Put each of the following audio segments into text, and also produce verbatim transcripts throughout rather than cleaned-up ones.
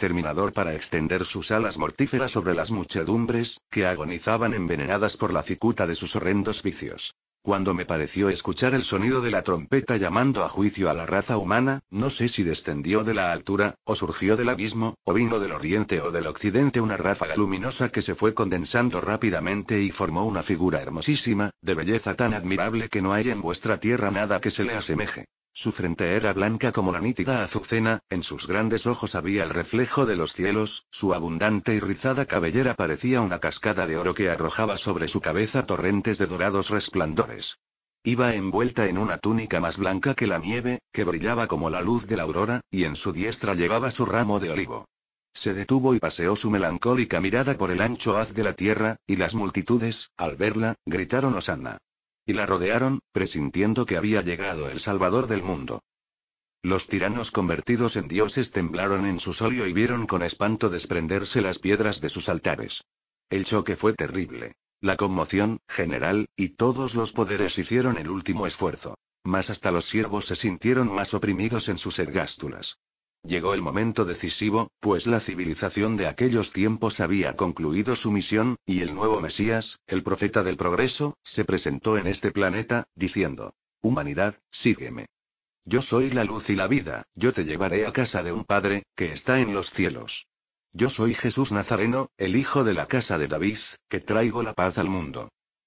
exterminador para extender sus alas mortíferas sobre las muchedumbres, que agonizaban envenenadas por la cicuta de sus horrendos vicios. Cuando me pareció escuchar el sonido de la trompeta llamando a juicio a la raza humana, no sé si descendió de la altura, o surgió del abismo, o vino del oriente o del occidente una ráfaga luminosa que se fue condensando rápidamente y formó una figura hermosísima, de belleza tan admirable que no hay en vuestra tierra nada que se le asemeje. Su frente era blanca como la nítida azucena, en sus grandes ojos había el reflejo de los cielos, su abundante y rizada cabellera parecía una cascada de oro que arrojaba sobre su cabeza torrentes de dorados resplandores. Iba envuelta en una túnica más blanca que la nieve, que brillaba como la luz de la aurora, y en su diestra llevaba su ramo de olivo. Se detuvo y paseó su melancólica mirada por el ancho haz de la tierra, y las multitudes, al verla, gritaron Hosanna. Y la rodearon, presintiendo que había llegado el Salvador del mundo. Los tiranos convertidos en dioses temblaron en su solio y vieron con espanto desprenderse las piedras de sus altares. El choque fue terrible. La conmoción, general, y todos los poderes hicieron el último esfuerzo. Mas hasta los siervos se sintieron más oprimidos en sus ergástulas. Llegó el momento decisivo, pues la civilización de aquellos tiempos había concluido su misión, y el nuevo Mesías, el profeta del progreso, se presentó en este planeta, diciendo: Humanidad, sígueme. Yo soy la luz y la vida, yo te llevaré a casa de un Padre, que está en los cielos. Yo soy Jesús Nazareno, el hijo de la casa de David, que traigo la paz al mundo.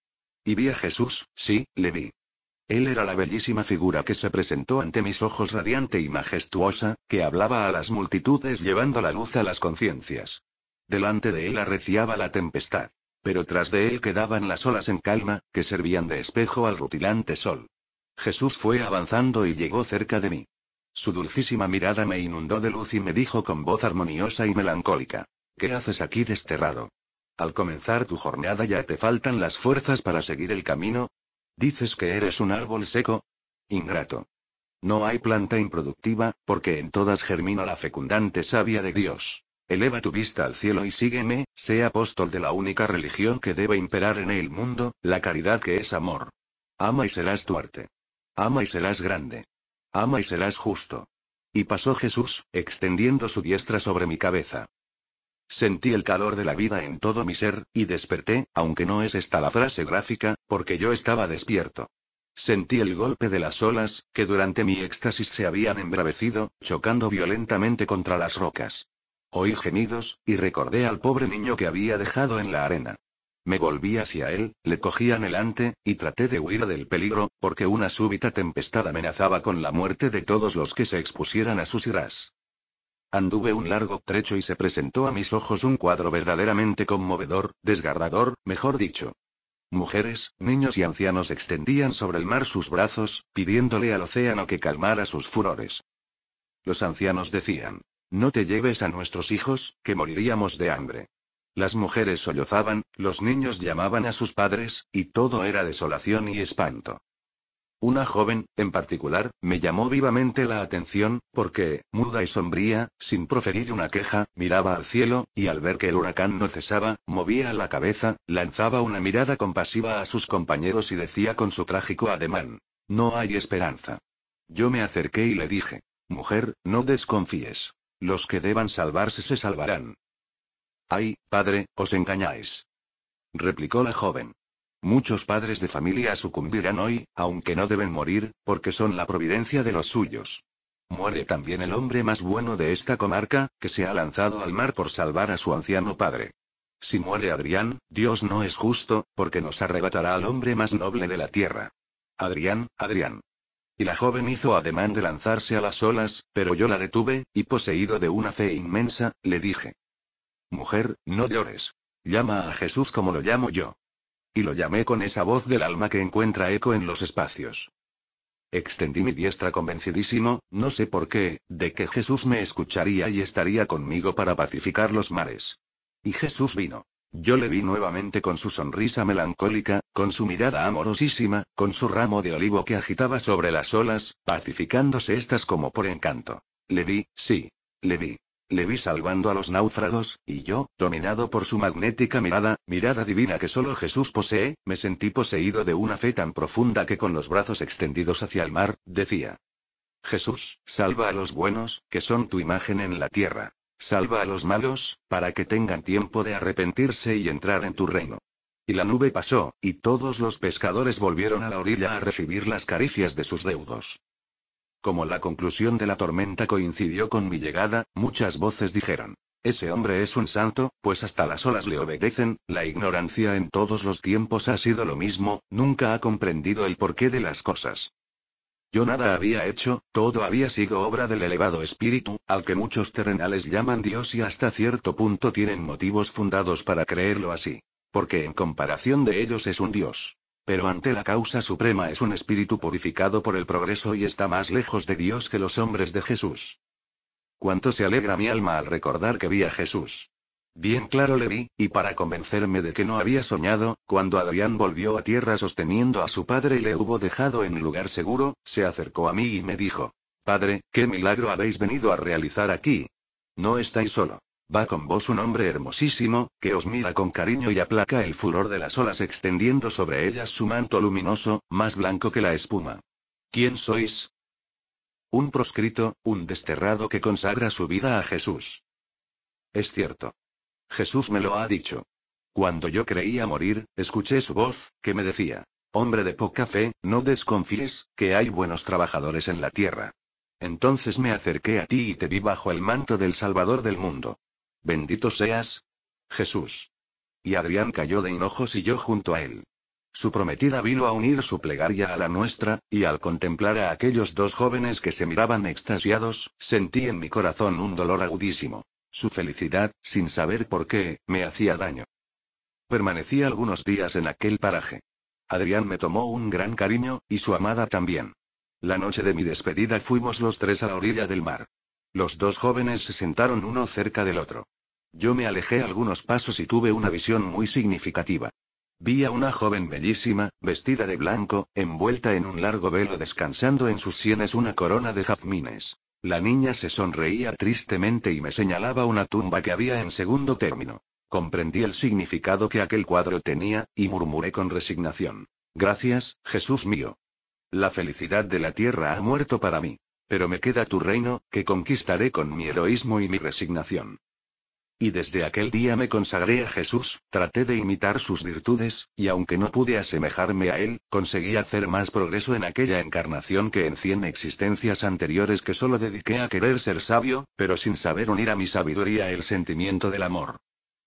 Y vi a Jesús, sí, le vi. Él era la bellísima figura que se presentó ante mis ojos radiante y majestuosa, que hablaba a las multitudes llevando la luz a las conciencias. Delante de él arreciaba la tempestad. Pero tras de él quedaban las olas en calma, que servían de espejo al rutilante sol. Jesús fue avanzando y llegó cerca de mí. Su dulcísima mirada me inundó de luz y me dijo con voz armoniosa y melancólica: ¿Qué haces aquí desterrado? Al comenzar tu jornada ya te faltan las fuerzas para seguir el camino. ¿Dices que eres un árbol seco? Ingrato. No hay planta improductiva, porque en todas germina la fecundante savia de Dios. Eleva tu vista al cielo y sígueme, sé apóstol de la única religión que debe imperar en el mundo, la caridad que es amor. Ama y serás tu arte. Ama y serás grande. Ama y serás justo. Y pasó Jesús, extendiendo su diestra sobre mi cabeza. Sentí el calor de la vida en todo mi ser, y desperté, aunque no es esta la frase gráfica, porque yo estaba despierto. Sentí el golpe de las olas, que durante mi éxtasis se habían embravecido, chocando violentamente contra las rocas. Oí gemidos, y recordé al pobre niño que había dejado en la arena. Me volví hacia él, le cogí anhelante, y traté de huir del peligro, porque una súbita tempestad amenazaba con la muerte de todos los que se expusieran a sus iras. Anduve un largo trecho y se presentó a mis ojos un cuadro verdaderamente conmovedor, desgarrador, mejor dicho. Mujeres, niños y ancianos extendían sobre el mar sus brazos, pidiéndole al océano que calmara sus furores. Los ancianos decían: No te lleves a nuestros hijos, que moriríamos de hambre. Las mujeres sollozaban, los niños llamaban a sus padres, y todo era desolación y espanto. Una joven, en particular, me llamó vivamente la atención, porque, muda y sombría, sin proferir una queja, miraba al cielo, y al ver que el huracán no cesaba, movía la cabeza, lanzaba una mirada compasiva a sus compañeros y decía con su trágico ademán: No hay esperanza. Yo me acerqué y le dije: Mujer, no desconfíes. Los que deban salvarse se salvarán. Ay, padre, os engañáis. Replicó la joven. Muchos padres de familia sucumbirán hoy, aunque no deben morir, porque son la providencia de los suyos. Muere también el hombre más bueno de esta comarca, que se ha lanzado al mar por salvar a su anciano padre. Si muere Adrián, Dios no es justo, porque nos arrebatará al hombre más noble de la tierra. Adrián, Adrián. Y la joven hizo ademán de lanzarse a las olas, pero yo la detuve, y poseído de una fe inmensa, le dije: Mujer, no llores. Llama a Jesús como lo llamo yo. Y lo llamé con esa voz del alma que encuentra eco en los espacios. Extendí mi diestra convencidísimo, no sé por qué, de que Jesús me escucharía y estaría conmigo para pacificar los mares. Y Jesús vino. Yo le vi nuevamente con su sonrisa melancólica, con su mirada amorosísima, con su ramo de olivo que agitaba sobre las olas, pacificándose estas como por encanto. Le vi, sí. Le vi. Le vi salvando a los náufragos, y yo, dominado por su magnética mirada, mirada divina que solo Jesús posee, me sentí poseído de una fe tan profunda que con los brazos extendidos hacia el mar, decía: Jesús, salva a los buenos, que son tu imagen en la tierra. Salva a los malos, para que tengan tiempo de arrepentirse y entrar en tu reino. Y la nube pasó, y todos los pescadores volvieron a la orilla a recibir las caricias de sus deudos. Como la conclusión de la tormenta coincidió con mi llegada, muchas voces dijeron: ese hombre es un santo, pues hasta las olas le obedecen. La ignorancia en todos los tiempos ha sido lo mismo, nunca ha comprendido el porqué de las cosas. Yo nada había hecho, todo había sido obra del elevado espíritu, al que muchos terrenales llaman Dios y hasta cierto punto tienen motivos fundados para creerlo así. Porque en comparación de ellos es un Dios. Pero ante la causa suprema es un espíritu purificado por el progreso y está más lejos de Dios que los hombres de Jesús. Cuánto se alegra mi alma al recordar que vi a Jesús. Bien claro le vi, y para convencerme de que no había soñado, cuando Adrián volvió a tierra sosteniendo a su padre y le hubo dejado en lugar seguro, se acercó a mí y me dijo: Padre, ¿qué milagro habéis venido a realizar aquí? No estáis solo. Va con vos un hombre hermosísimo, que os mira con cariño y aplaca el furor de las olas extendiendo sobre ellas su manto luminoso, más blanco que la espuma. ¿Quién sois? Un proscrito, un desterrado que consagra su vida a Jesús. Es cierto. Jesús me lo ha dicho. Cuando yo creía morir, escuché su voz, que me decía: hombre de poca fe, no desconfíes, que hay buenos trabajadores en la tierra. Entonces me acerqué a ti y te vi bajo el manto del Salvador del mundo. Bendito seas, Jesús. Y Adrián cayó de hinojos y yo junto a él. Su prometida vino a unir su plegaria a la nuestra, y al contemplar a aquellos dos jóvenes que se miraban extasiados, sentí en mi corazón un dolor agudísimo. Su felicidad, sin saber por qué, me hacía daño. Permanecí algunos días en aquel paraje. Adrián me tomó un gran cariño, y su amada también. La noche de mi despedida fuimos los tres a la orilla del mar. Los dos jóvenes se sentaron uno cerca del otro. Yo me alejé algunos pasos y tuve una visión muy significativa. Vi a una joven bellísima, vestida de blanco, envuelta en un largo velo descansando en sus sienes una corona de jazmines. La niña se sonreía tristemente y me señalaba una tumba que había en segundo término. Comprendí el significado que aquel cuadro tenía, y murmuré con resignación: gracias, Jesús mío. La felicidad de la tierra ha muerto para mí. Pero me queda tu reino, que conquistaré con mi heroísmo y mi resignación. Y desde aquel día me consagré a Jesús, traté de imitar sus virtudes, y aunque no pude asemejarme a él, conseguí hacer más progreso en aquella encarnación que en cien existencias anteriores que solo dediqué a querer ser sabio, pero sin saber unir a mi sabiduría el sentimiento del amor.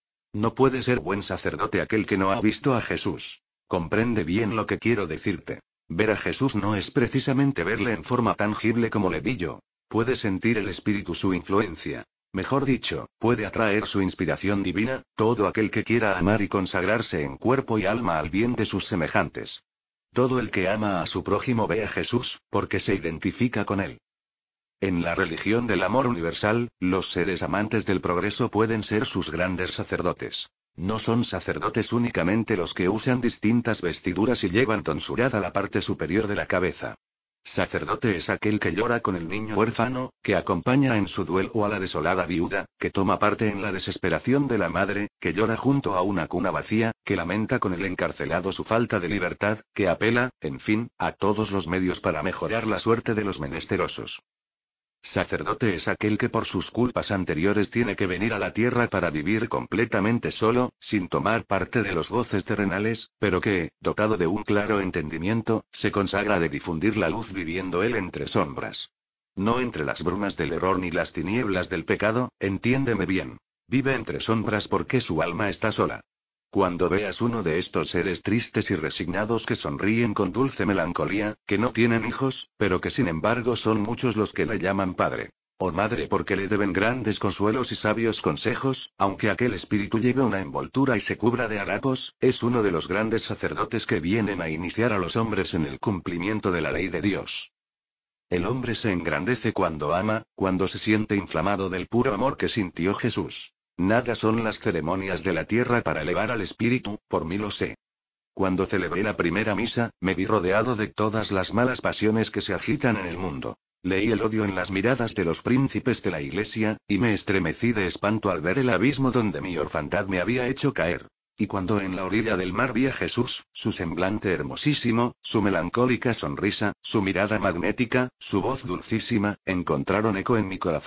No puede ser buen sacerdote aquel que no ha visto a Jesús. Comprende bien lo que quiero decirte. Ver a Jesús no es precisamente verle en forma tangible como le vi yo. Puede sentir el Espíritu su influencia. Mejor dicho, puede atraer su inspiración divina, todo aquel que quiera amar y consagrarse en cuerpo y alma al bien de sus semejantes. Todo el que ama a su prójimo ve a Jesús, porque se identifica con él. En la religión del amor universal, los seres amantes del progreso pueden ser sus grandes sacerdotes. No son sacerdotes únicamente los que usan distintas vestiduras y llevan tonsurada la parte superior de la cabeza. Sacerdote es aquel que llora con el niño huérfano, que acompaña en su duelo a la desolada viuda, que toma parte en la desesperación de la madre, que llora junto a una cuna vacía, que lamenta con el encarcelado su falta de libertad, que apela, en fin, a todos los medios para mejorar la suerte de los menesterosos. Sacerdote es aquel que por sus culpas anteriores tiene que venir a la tierra para vivir completamente solo, sin tomar parte de los goces terrenales, pero que, dotado de un claro entendimiento, se consagra de difundir la luz viviendo él entre sombras. No entre las brumas del error ni las tinieblas del pecado, entiéndeme bien. Vive entre sombras porque su alma está sola. Cuando veas uno de estos seres tristes y resignados que sonríen con dulce melancolía, que no tienen hijos, pero que sin embargo son muchos los que le llaman padre o madre porque le deben grandes consuelos y sabios consejos, aunque aquel espíritu lleve una envoltura y se cubra de harapos, es uno de los grandes sacerdotes que vienen a iniciar a los hombres en el cumplimiento de la ley de Dios. El hombre se engrandece cuando ama, cuando se siente inflamado del puro amor que sintió Jesús. Nada son las ceremonias de la tierra para elevar al espíritu, por mí lo sé. Cuando celebré la primera misa, me vi rodeado de todas las malas pasiones que se agitan en el mundo. Leí el odio en las miradas de los príncipes de la iglesia, y me estremecí de espanto al ver el abismo donde mi orfandad me había hecho caer. Y cuando en la orilla del mar vi a Jesús, su semblante hermosísimo, su melancólica sonrisa, su mirada magnética, su voz dulcísima, encontraron eco en mi corazón.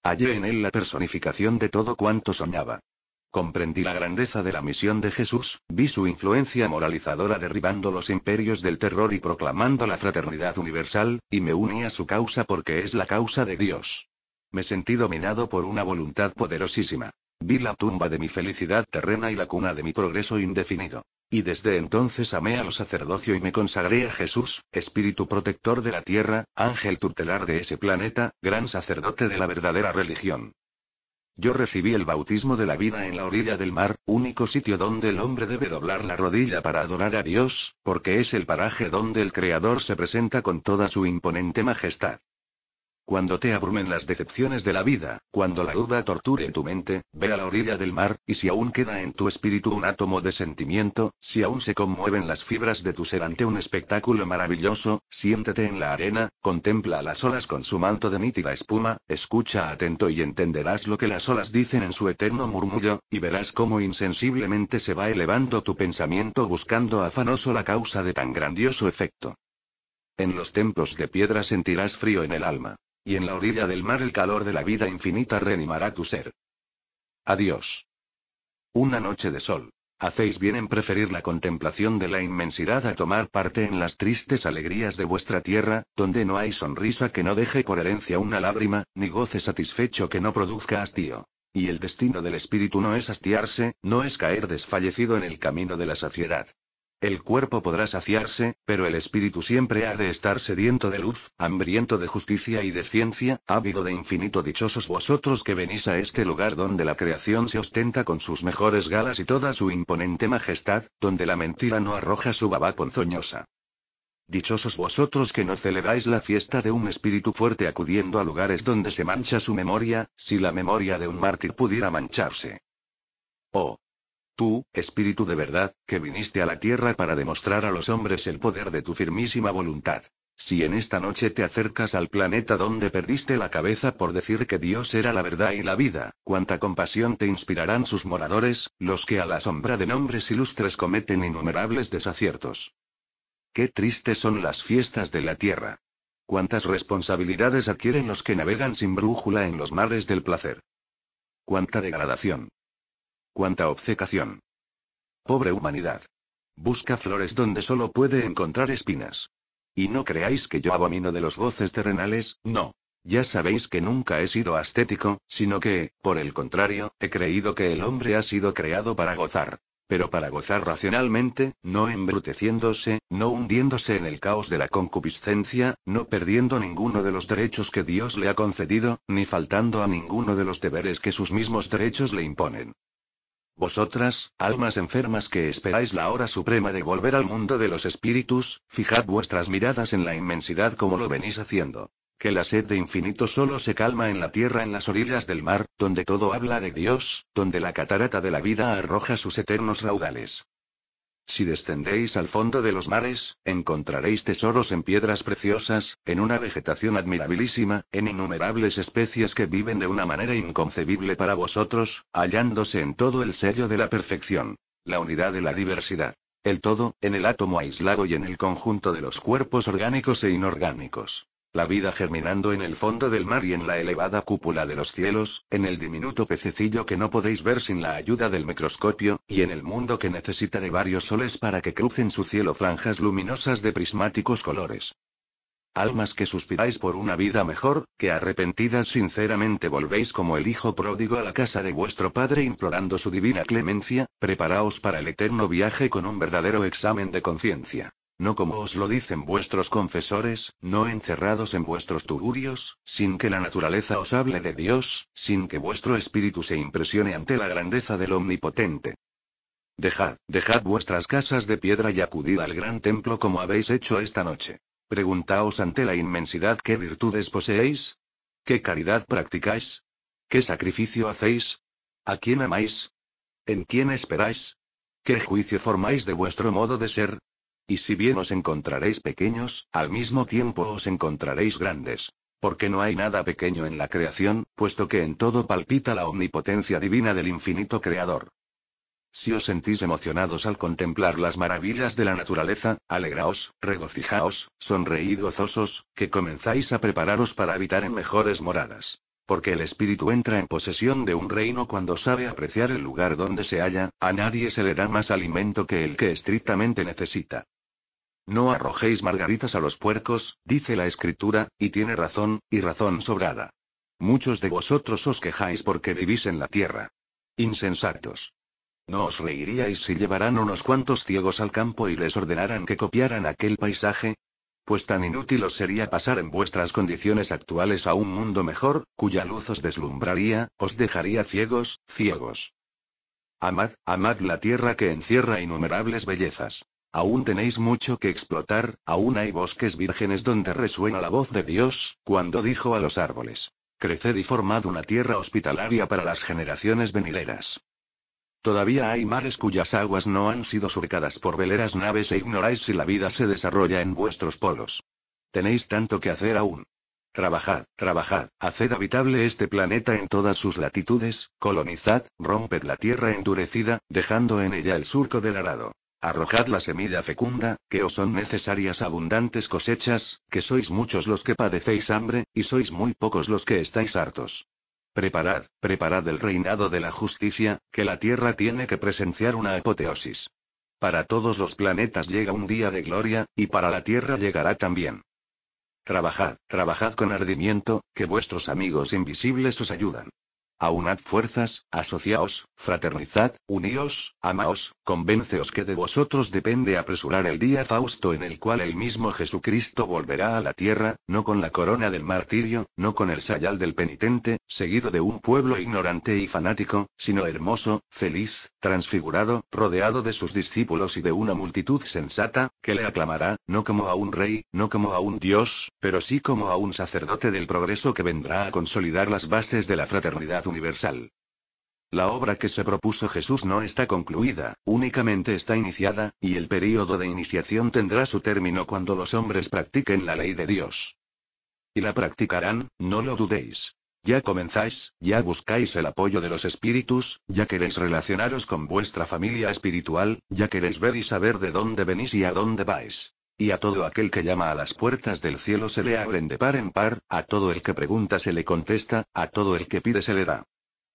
Hallé en él la personificación de todo cuanto soñaba. Comprendí la grandeza de la misión de Jesús, vi su influencia moralizadora derribando los imperios del terror y proclamando la fraternidad universal, y me uní a su causa porque es la causa de Dios. Me sentí dominado por una voluntad poderosísima. Vi la tumba de mi felicidad terrena y la cuna de mi progreso indefinido. Y desde entonces amé al sacerdocio y me consagré a Jesús, espíritu protector de la tierra, ángel tutelar de ese planeta, gran sacerdote de la verdadera religión. Yo recibí el bautismo de la vida en la orilla del mar, único sitio donde el hombre debe doblar la rodilla para adorar a Dios, porque es el paraje donde el Creador se presenta con toda su imponente majestad. Cuando te abrumen las decepciones de la vida, cuando la duda torture tu mente, ve a la orilla del mar, y si aún queda en tu espíritu un átomo de sentimiento, si aún se conmueven las fibras de tu ser ante un espectáculo maravilloso, siéntete en la arena, contempla a las olas con su manto de nítida espuma, escucha atento y entenderás lo que las olas dicen en su eterno murmullo, y verás cómo insensiblemente se va elevando tu pensamiento buscando afanoso la causa de tan grandioso efecto. En los templos de piedra sentirás frío en el alma. Y en la orilla del mar el calor de la vida infinita reanimará tu ser. Adiós. Una noche de sol. Hacéis bien en preferir la contemplación de la inmensidad a tomar parte en las tristes alegrías de vuestra tierra, donde no hay sonrisa que no deje por herencia una lágrima, ni goce satisfecho que no produzca hastío. Y el destino del espíritu no es hastiarse, no es caer desfallecido en el camino de la saciedad. El cuerpo podrá saciarse, pero el espíritu siempre ha de estar sediento de luz, hambriento de justicia y de ciencia, ávido de infinito. Dichosos vosotros que venís a este lugar donde la creación se ostenta con sus mejores galas y toda su imponente majestad, donde la mentira no arroja su baba ponzoñosa. Dichosos vosotros que no celebráis la fiesta de un espíritu fuerte acudiendo a lugares donde se mancha su memoria, si la memoria de un mártir pudiera mancharse. Oh. Tú, espíritu de verdad, que viniste a la tierra para demostrar a los hombres el poder de tu firmísima voluntad. Si en esta noche te acercas al planeta donde perdiste la cabeza por decir que Dios era la verdad y la vida, cuánta compasión te inspirarán sus moradores, los que a la sombra de nombres ilustres cometen innumerables desaciertos. Qué tristes son las fiestas de la tierra. Cuántas responsabilidades adquieren los que navegan sin brújula en los mares del placer. Cuánta degradación. Cuánta obcecación. Pobre humanidad. Busca flores donde solo puede encontrar espinas. Y no creáis que yo abomino de los goces terrenales, no. Ya sabéis que nunca he sido ascético, sino que, por el contrario, he creído que el hombre ha sido creado para gozar. Pero para gozar racionalmente, no embruteciéndose, no hundiéndose en el caos de la concupiscencia, no perdiendo ninguno de los derechos que Dios le ha concedido, ni faltando a ninguno de los deberes que sus mismos derechos le imponen. Vosotras, almas enfermas que esperáis la hora suprema de volver al mundo de los espíritus, fijad vuestras miradas en la inmensidad como lo venís haciendo. Que la sed de infinito solo se calma en la tierra en las orillas del mar, donde todo habla de Dios, donde la catarata de la vida arroja sus eternos raudales. Si descendéis al fondo de los mares, encontraréis tesoros en piedras preciosas, en una vegetación admirabilísima, en innumerables especies que viven de una manera inconcebible para vosotros, hallándose en todo el sello de la perfección. La unidad de la diversidad. El todo, en el átomo aislado y en el conjunto de los cuerpos orgánicos e inorgánicos. La vida germinando en el fondo del mar y en la elevada cúpula de los cielos, en el diminuto pececillo que no podéis ver sin la ayuda del microscopio, y en el mundo que necesita de varios soles para que crucen su cielo franjas luminosas de prismáticos colores. Almas que suspiráis por una vida mejor, que arrepentidas sinceramente volvéis como el hijo pródigo a la casa de vuestro padre implorando su divina clemencia, preparaos para el eterno viaje con un verdadero examen de conciencia. No como os lo dicen vuestros confesores, no encerrados en vuestros tugurios, sin que la naturaleza os hable de Dios, sin que vuestro espíritu se impresione ante la grandeza del Omnipotente. Dejad, dejad vuestras casas de piedra y acudid al gran templo como habéis hecho esta noche. Preguntaos ante la inmensidad qué virtudes poseéis, qué caridad practicáis, qué sacrificio hacéis, a quién amáis, en quién esperáis, qué juicio formáis de vuestro modo de ser. Y si bien os encontraréis pequeños, al mismo tiempo os encontraréis grandes. Porque no hay nada pequeño en la creación, puesto que en todo palpita la omnipotencia divina del infinito Creador. Si os sentís emocionados al contemplar las maravillas de la naturaleza, alegraos, regocijaos, sonreíd gozosos, que comenzáis a prepararos para habitar en mejores moradas. Porque el espíritu entra en posesión de un reino cuando sabe apreciar el lugar donde se halla, a nadie se le da más alimento que el que estrictamente necesita. No arrojéis margaritas a los puercos, dice la Escritura, y tiene razón, y razón sobrada. Muchos de vosotros os quejáis porque vivís en la tierra. Insensatos. ¿No os reiríais si llevaran unos cuantos ciegos al campo y les ordenaran que copiaran aquel paisaje? Pues tan inútil os sería pasar en vuestras condiciones actuales a un mundo mejor, cuya luz os deslumbraría, os dejaría ciegos, ciegos. Amad, amad la tierra que encierra innumerables bellezas. Aún tenéis mucho que explotar, aún hay bosques vírgenes donde resuena la voz de Dios, cuando dijo a los árboles: creced y formad una tierra hospitalaria para las generaciones venideras. Todavía hay mares cuyas aguas no han sido surcadas por veleras naves e ignoráis si la vida se desarrolla en vuestros polos. Tenéis tanto que hacer aún. Trabajad, trabajad, haced habitable este planeta en todas sus latitudes, colonizad, romped la tierra endurecida, dejando en ella el surco del arado. Arrojad la semilla fecunda, que os son necesarias abundantes cosechas, que sois muchos los que padecéis hambre, y sois muy pocos los que estáis hartos. Preparad, preparad el reinado de la justicia, que la tierra tiene que presenciar una apoteosis. Para todos los planetas llega un día de gloria, y para la tierra llegará también. Trabajad, trabajad con ardimiento, que vuestros amigos invisibles os ayudan. Aunad fuerzas, asociaos, fraternizad, uníos, amaos, convénceos que de vosotros depende apresurar el día fausto en el cual el mismo Jesucristo volverá a la tierra, no con la corona del martirio, no con el sayal del penitente, seguido de un pueblo ignorante y fanático, sino hermoso, feliz, transfigurado, rodeado de sus discípulos y de una multitud sensata, que le aclamará, no como a un rey, no como a un dios, pero sí como a un sacerdote del progreso que vendrá a consolidar las bases de la fraternidad universal. La obra que se propuso Jesús no está concluida, únicamente está iniciada, y el período de iniciación tendrá su término cuando los hombres practiquen la ley de Dios. Y la practicarán, no lo dudéis. Ya comenzáis, ya buscáis el apoyo de los espíritus, ya queréis relacionaros con vuestra familia espiritual, ya queréis ver y saber de dónde venís y a dónde vais. Y a todo aquel que llama a las puertas del cielo se le abren de par en par, a todo el que pregunta se le contesta, a todo el que pide se le da.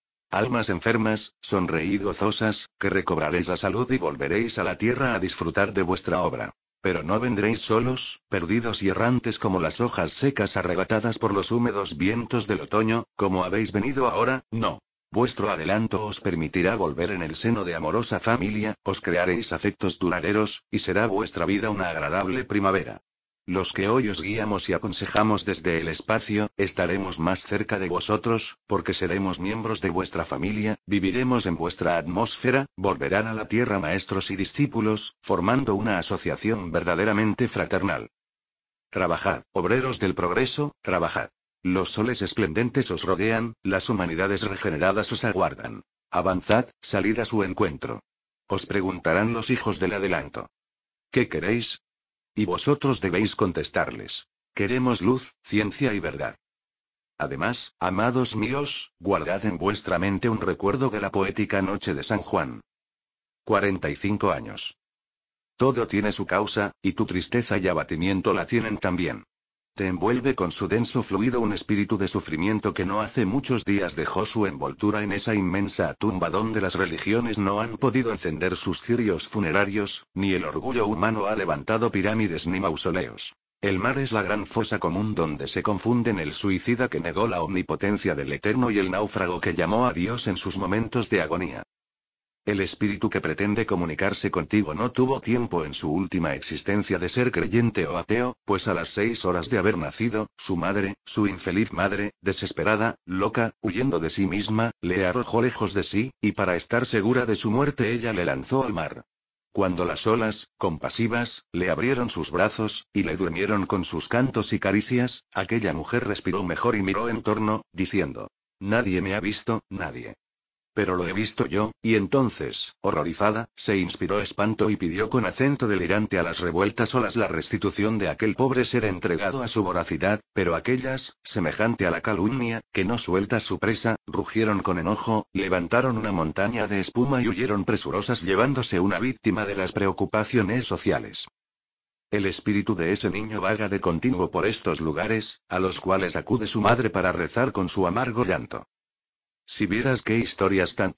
Almas enfermas, sonreíd gozosas, que recobraréis la salud y volveréis a la tierra a disfrutar de vuestra obra. Pero no vendréis solos, perdidos y errantes como las hojas secas arrebatadas por los húmedos vientos del otoño, como habéis venido ahora, no. Vuestro adelanto os permitirá volver en el seno de amorosa familia, os crearéis afectos duraderos, y será vuestra vida una agradable primavera. Los que hoy os guiamos y aconsejamos desde el espacio, estaremos más cerca de vosotros, porque seremos miembros de vuestra familia, viviremos en vuestra atmósfera, volverán a la tierra maestros y discípulos, formando una asociación verdaderamente fraternal. Trabajad, obreros del progreso, trabajad. Los soles esplendentes os rodean, las humanidades regeneradas os aguardan. Avanzad, salid a su encuentro. Os preguntarán los hijos del adelanto. ¿Qué queréis? Y vosotros debéis contestarles. Queremos luz, ciencia y verdad. Además, amados míos, guardad en vuestra mente un recuerdo de la poética noche de San Juan. cuarenta y cinco años. Todo tiene su causa, y tu tristeza y abatimiento la tienen también. Te envuelve con su denso fluido un espíritu de sufrimiento que no hace muchos días dejó su envoltura en esa inmensa tumba donde las religiones no han podido encender sus cirios funerarios, ni el orgullo humano ha levantado pirámides ni mausoleos. El mar es la gran fosa común donde se confunden el suicida que negó la omnipotencia del Eterno y el náufrago que llamó a Dios en sus momentos de agonía. El espíritu que pretende comunicarse contigo no tuvo tiempo en su última existencia de ser creyente o ateo, pues a las seis horas de haber nacido, su madre, su infeliz madre, desesperada, loca, huyendo de sí misma, le arrojó lejos de sí, y para estar segura de su muerte ella le lanzó al mar. Cuando las olas, compasivas, le abrieron sus brazos, y le durmieron con sus cantos y caricias, aquella mujer respiró mejor y miró en torno, diciendo: nadie me ha visto, nadie. Pero lo he visto yo, y entonces, horrorizada, se inspiró espanto y pidió con acento delirante a las revueltas olas la restitución de aquel pobre ser entregado a su voracidad, pero aquellas, semejante a la calumnia, que no suelta su presa, rugieron con enojo, levantaron una montaña de espuma y huyeron presurosas llevándose una víctima de las preocupaciones sociales. El espíritu de ese niño vaga de continuo por estos lugares, a los cuales acude su madre para rezar con su amargo llanto. Si vieras qué historias tan